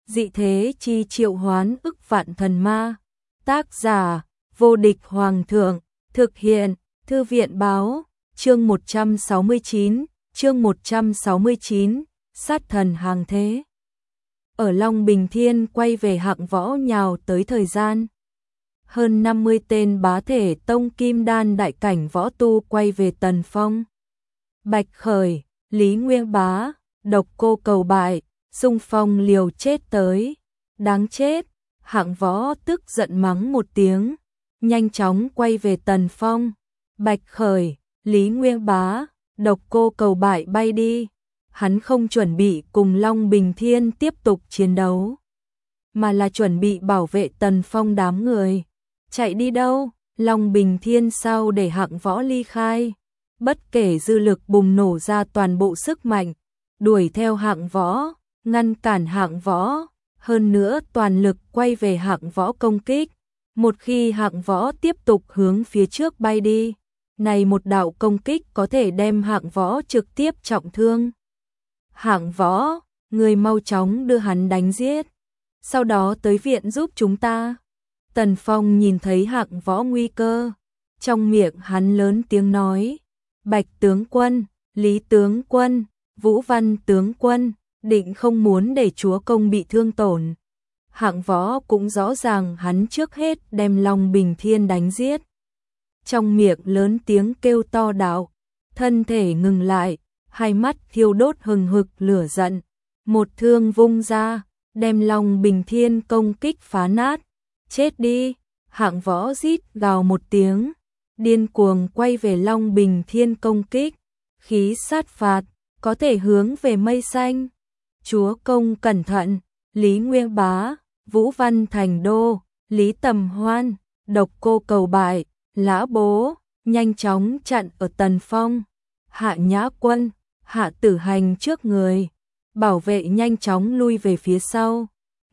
dị thế chi triệu hoán ức vạn thần ma. Tác giả, vô địch hoàng thượng, thực hiện, thư viện báo, chương 169, sát thần hàng thế. Ở Long Bình Thiên quay về hạng võ nhào tới thời gian. Hơn 50 tên bá thể tông kim đan đại cảnh võ tu quay về Tần Phong. Bạch Khởi, Lý Nguyên Bá, Độc Cô cầu bại, xung phong liều chết tới. Đáng chết, hạng võ tức giận mắng một tiếng, nhanh chóng quay về Tần Phong. Bạch Khởi, Lý Nguyên Bá, Độc Cô cầu bại bay đi. Hắn không chuẩn bị cùng Long Bình Thiên tiếp tục chiến đấu, mà là chuẩn bị bảo vệ Tần Phong đám người. Chạy đi đâu? Long Bình Thiên sao để hạng võ ly khai? Bất kể dư lực bùng nổ ra toàn bộ sức mạnh, đuổi theo hạng võ, ngăn cản hạng võ, hơn nữa toàn lực quay về hạng võ công kích. Một khi hạng võ tiếp tục hướng phía trước bay đi, này một đạo công kích có thể đem hạng võ trực tiếp trọng thương. Hạng võ, người mau chóng đưa hắn đánh giết, sau đó tới viện giúp chúng ta. Tần Phong nhìn thấy hạng võ nguy cơ, trong miệng hắn lớn tiếng nói, Bạch tướng quân, Lý tướng quân, Vũ Văn tướng quân, định không muốn để chúa công bị thương tổn. Hạng võ cũng rõ ràng hắn trước hết đem Long Bình Thiên đánh giết. Trong miệng lớn tiếng kêu to đạo, thân thể ngừng lại, hai mắt thiêu đốt hừng hực lửa giận, một thương vung ra, đem Long Bình Thiên công kích phá nát. Chết đi, hạng võ rít gào một tiếng, điên cuồng quay về Long Bình Thiên công kích, khí sát phạt, có thể hướng về mây xanh. Chúa công cẩn thận, Lý Nguyên Bá, Vũ Văn Thành Đô, Lý Tầm Hoan, Độc Cô cầu bại, Lã Bố, nhanh chóng chặn ở Tần Phong. Hạ Nhã Quân, Hạ Tử Hành trước người, bảo vệ nhanh chóng lui về phía sau.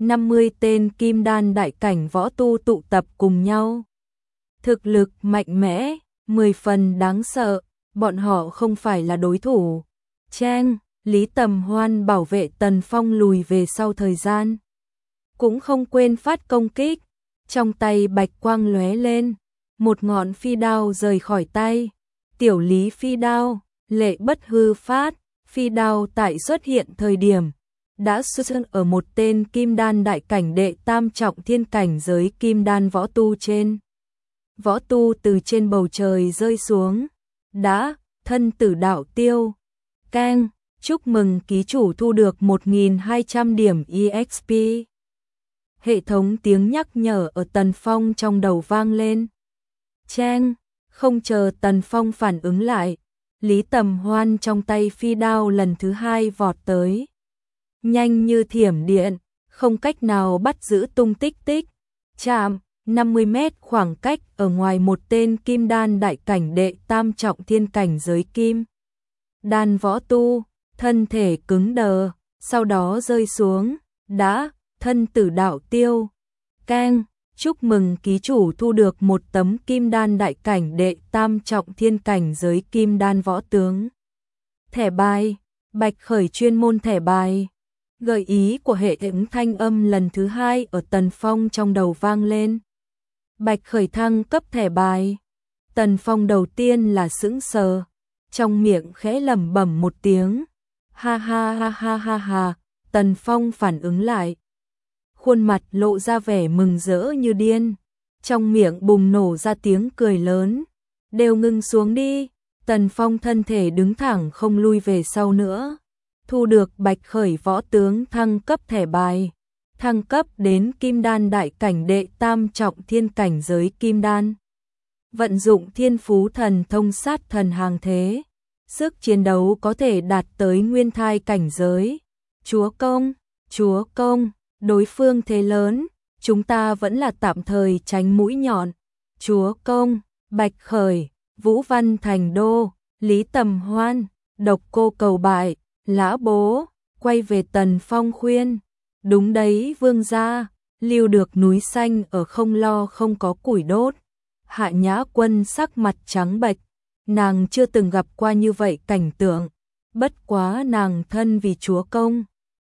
50 tên kim đan đại cảnh võ tu tụ tập cùng nhau. Thực lực mạnh mẽ, 10 phần đáng sợ, bọn họ không phải là đối thủ. Cheng, Lý Tầm Hoan bảo vệ Tần Phong lùi về sau thời gian. Cũng không quên phát công kích, trong tay bạch quang lóe lên, một ngọn phi đao rời khỏi tay. Tiểu Lý phi đao, lệ bất hư phát, phi đao tại xuất hiện thời điểm đã xuất hiện ở một tên kim đan đại cảnh đệ tam trọng thiên cảnh giới kim đan võ tu trên. Võ tu từ trên bầu trời rơi xuống, đã, thân tử đạo tiêu. Keng, chúc mừng ký chủ thu được 1.200 điểm EXP. Hệ thống tiếng nhắc nhở ở Tần Phong trong đầu vang lên. Cheng, không chờ Tần Phong phản ứng lại, Lý Tầm Hoan trong tay phi đao lần thứ hai vọt tới. Nhanh như thiểm điện, không cách nào bắt giữ tung tích. Chạm, 50 mét khoảng cách ở ngoài một tên kim đan đại cảnh đệ tam trọng thiên cảnh giới kim đan võ tu, thân thể cứng đờ, sau đó rơi xuống, đã, thân tử đạo tiêu. Keng, chúc mừng ký chủ thu được một tấm kim đan đại cảnh đệ tam trọng thiên cảnh giới kim đan võ tướng. Thẻ bài, Bạch Khởi chuyên môn thẻ bài. Gợi ý của hệ thống thanh âm lần thứ hai ở Tần Phong trong đầu vang lên. Bạch Khởi thăng cấp thẻ bài. Tần Phong đầu tiên là sững sờ, trong miệng khẽ lẩm bẩm một tiếng. Ha ha ha ha ha ha, Tần Phong phản ứng lại. Khuôn mặt lộ ra vẻ mừng rỡ như điên, trong miệng bùng nổ ra tiếng cười lớn. Đều ngưng xuống đi. Tần Phong thân thể đứng thẳng không lui về sau nữa. Thu được Bạch Khởi võ tướng thăng cấp thẻ bài, thăng cấp đến kim đan đại cảnh đệ tam trọng thiên cảnh giới kim đan. Vận dụng thiên phú thần thông sát thần hàng thế, sức chiến đấu có thể đạt tới nguyên thai cảnh giới. Chúa công, đối phương thế lớn, chúng ta vẫn là tạm thời tránh mũi nhọn. Chúa công, Bạch Khởi, Vũ Văn Thành Đô, Lý Tầm Hoan, Độc Cô cầu bại, Lã Bố, quay về Tần Phong khuyên. Đúng đấy vương gia, lưu được núi xanh ở không lo không có củi đốt. Hạ Nhã Quân sắc mặt trắng bệch, nàng chưa từng gặp qua như vậy cảnh tượng. Bất quá nàng thân vì chúa công.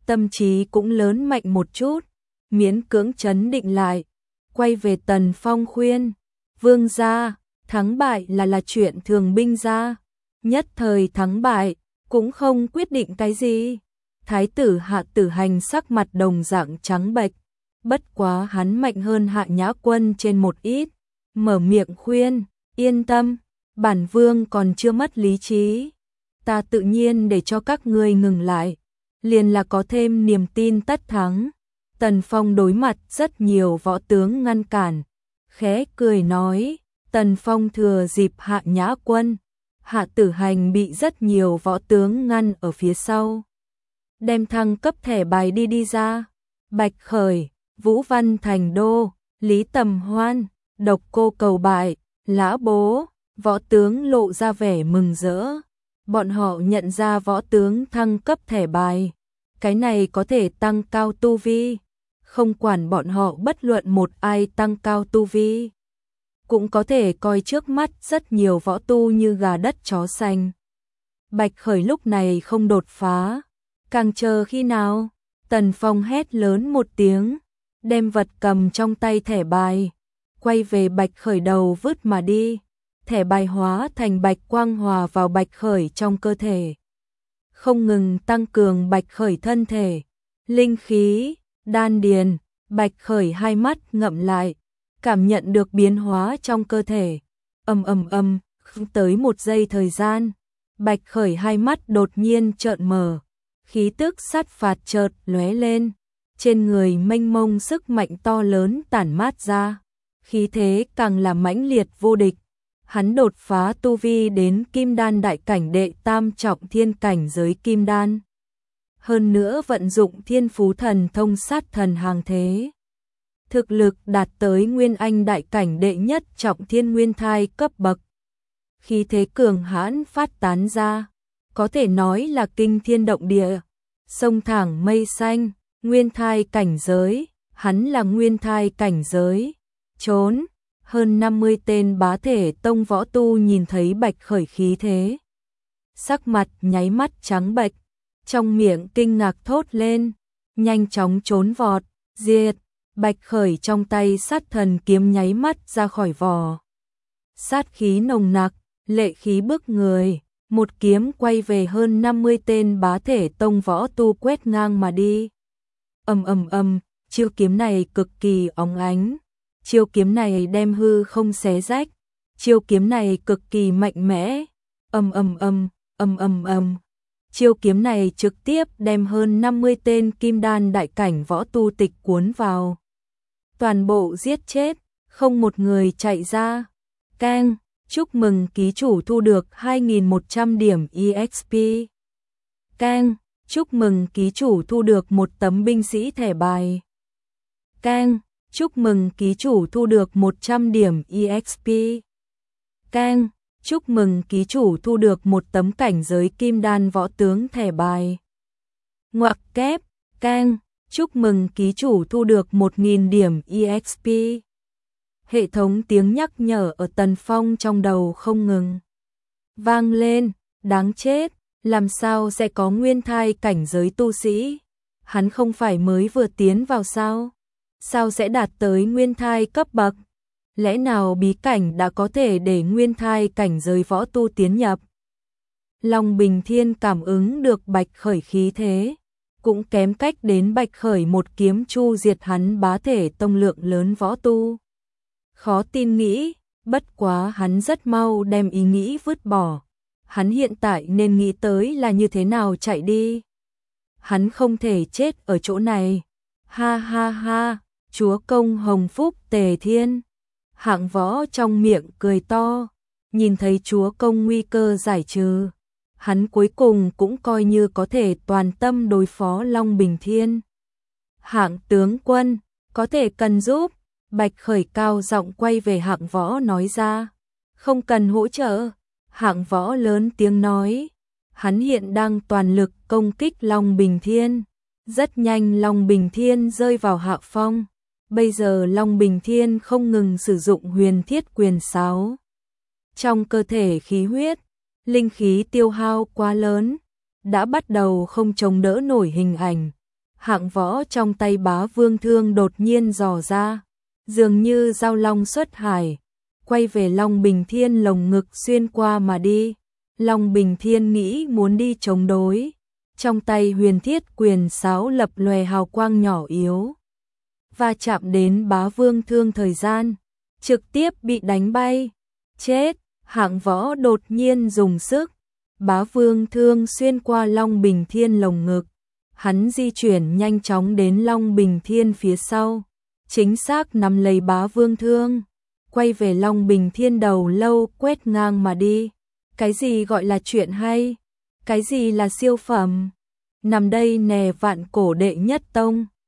tâm trí cũng lớn mạnh một chút, miễn cưỡng trấn định lại, quay về Tần Phong khuyên, vương gia, thắng bại là chuyện thường binh ra, nhất thời thắng bại, cũng không quyết định cái gì. Thái tử Hạ Tử Hành sắc mặt đồng dạng trắng bệch, bất quá hắn mạnh hơn Hạ Nhã Quân trên một ít, mở miệng khuyên, yên tâm, bản vương còn chưa mất lý trí, ta tự nhiên để cho các ngươi ngừng lại, liền là có thêm niềm tin tất thắng. Tần Phong đối mặt rất nhiều võ tướng ngăn cản, khẽ cười nói, Tần Phong thừa dịp Hạ Nhã Quân, Hạ Tử Hành bị rất nhiều võ tướng ngăn ở phía sau. Đem thăng cấp thẻ bài đi ra, Bạch Khởi, Vũ Văn Thành Đô, Lý Tầm Hoan, Độc Cô cầu bại, Lã Bố, võ tướng lộ ra vẻ mừng rỡ. Bọn họ nhận ra võ tướng thăng cấp thẻ bài, cái này có thể tăng cao tu vi, không quản bọn họ bất luận một ai tăng cao tu vi, cũng có thể coi trước mắt rất nhiều võ tu như gà đất chó xanh. Bạch Khởi lúc này không đột phá, càng chờ khi nào? Tần Phong hét lớn một tiếng, đem vật cầm trong tay thẻ bài, quay về Bạch Khởi đầu vứt mà đi. Thẻ bài hóa thành bạch quang hòa vào Bạch Khởi trong cơ thể, không ngừng tăng cường Bạch Khởi thân thể, linh khí, đan điền. Bạch Khởi hai mắt ngậm lại, cảm nhận được biến hóa trong cơ thể. Không tới một giây thời gian, Bạch Khởi hai mắt đột nhiên trợn mở, khí tức sát phạt chợt lóe lên, trên người mênh mông sức mạnh to lớn tản mát ra, khí thế càng là mãnh liệt vô địch. Hắn đột phá tu vi đến Kim Đan đại cảnh đệ tam trọng thiên cảnh giới Kim Đan. Hơn nữa vận dụng thiên phú thần thông sát thần hàng thế. Thực lực đạt tới Nguyên Anh đại cảnh đệ nhất trọng thiên nguyên thai cấp bậc. Khí thế cường hãn phát tán ra, có thể nói là kinh thiên động địa, sông thẳng mây xanh, nguyên thai cảnh giới, hắn là nguyên thai cảnh giới, trốn. Hơn 50 tên bá thể tông võ tu nhìn thấy Bạch Khởi khí thế, sắc mặt nháy mắt trắng bệch, trong miệng kinh ngạc thốt lên, nhanh chóng trốn vọt, diệt. Bạch Khởi trong tay sát thần kiếm nháy mắt ra khỏi vỏ, sát khí nồng nặc, lệ khí bức người, một kiếm quay về hơn 50 tên bá thể tông võ tu quét ngang mà đi. Chiêu kiếm này cực kỳ óng ánh. Chiêu kiếm này đem hư không xé rách, chiêu kiếm này cực kỳ mạnh mẽ. Chiêu kiếm này trực tiếp đem hơn 50 tên Kim Đan đại cảnh võ tu tịch cuốn vào. Toàn bộ giết chết, không một người chạy ra. Keng, chúc mừng ký chủ thu được 2.100 điểm EXP. Keng, chúc mừng ký chủ thu được một tấm binh sĩ thẻ bài. Keng, chúc mừng ký chủ thu được 100 điểm EXP. Keng, chúc mừng ký chủ thu được một tấm cảnh giới Kim Đan võ tướng thẻ bài. Ngoặc kép, keng, chúc mừng ký chủ thu được 1.000 điểm EXP. Hệ thống tiếng nhắc nhở ở Tần Phong trong đầu không ngừng vang lên, đáng chết, làm sao sẽ có nguyên thai cảnh giới tu sĩ? Hắn không phải mới vừa tiến vào sao? Sao sẽ đạt tới nguyên thai cấp bậc? Lẽ nào bí cảnh đã có thể để nguyên thai cảnh giới võ tu tiến nhập? Long Bình Thiên cảm ứng được Bạch Khởi khí thế, cũng kém cách đến Bạch Khởi một kiếm chu diệt hắn bá thể tông lượng lớn võ tu. Khó tin nghĩ, bất quá hắn rất mau đem ý nghĩ vứt bỏ. Hắn hiện tại nên nghĩ tới là như thế nào chạy đi. Hắn không thể chết ở chỗ này. Ha ha ha, chúa công hồng phúc tề thiên. Hạng võ trong miệng cười to, nhìn thấy chúa công nguy cơ giải trừ. Hắn cuối cùng cũng coi như có thể toàn tâm đối phó Long Bình Thiên. Hạng tướng quân, có thể cần giúp. Bạch Khởi cao giọng quay về Hạng võ nói ra. Không cần hỗ trợ. Hạng võ lớn tiếng nói. Hắn hiện đang toàn lực công kích Long Bình Thiên. Rất nhanh Long Bình Thiên rơi vào hạ phong. Bây giờ Long Bình Thiên không ngừng sử dụng huyền thiết quyền sáo. Trong cơ thể khí huyết, linh khí tiêu hao quá lớn, đã bắt đầu không chống đỡ nổi hình ảnh. hạng võ trong tay Bá Vương Thương đột nhiên dò ra, dường như dao long xuất hải, quay về Long Bình Thiên lồng ngực xuyên qua mà đi. Long Bình Thiên nghĩ muốn đi chống đối, trong tay Huyền Thiết Quyền Sáo lập lòe hào quang nhỏ yếu, và chạm đến Bá Vương Thương thời gian, trực tiếp bị đánh bay. Chết! Hạng võ đột nhiên dùng sức, Bá Vương Thương xuyên qua Long Bình Thiên lồng ngực, hắn di chuyển nhanh chóng đến Long Bình Thiên phía sau, chính xác nắm lấy Bá Vương Thương, quay về Long Bình Thiên đầu lâu quét ngang mà đi. Cái gì gọi là chuyện hay? Cái gì là siêu phẩm? Nằm đây nè Vạn Cổ đệ nhất tông.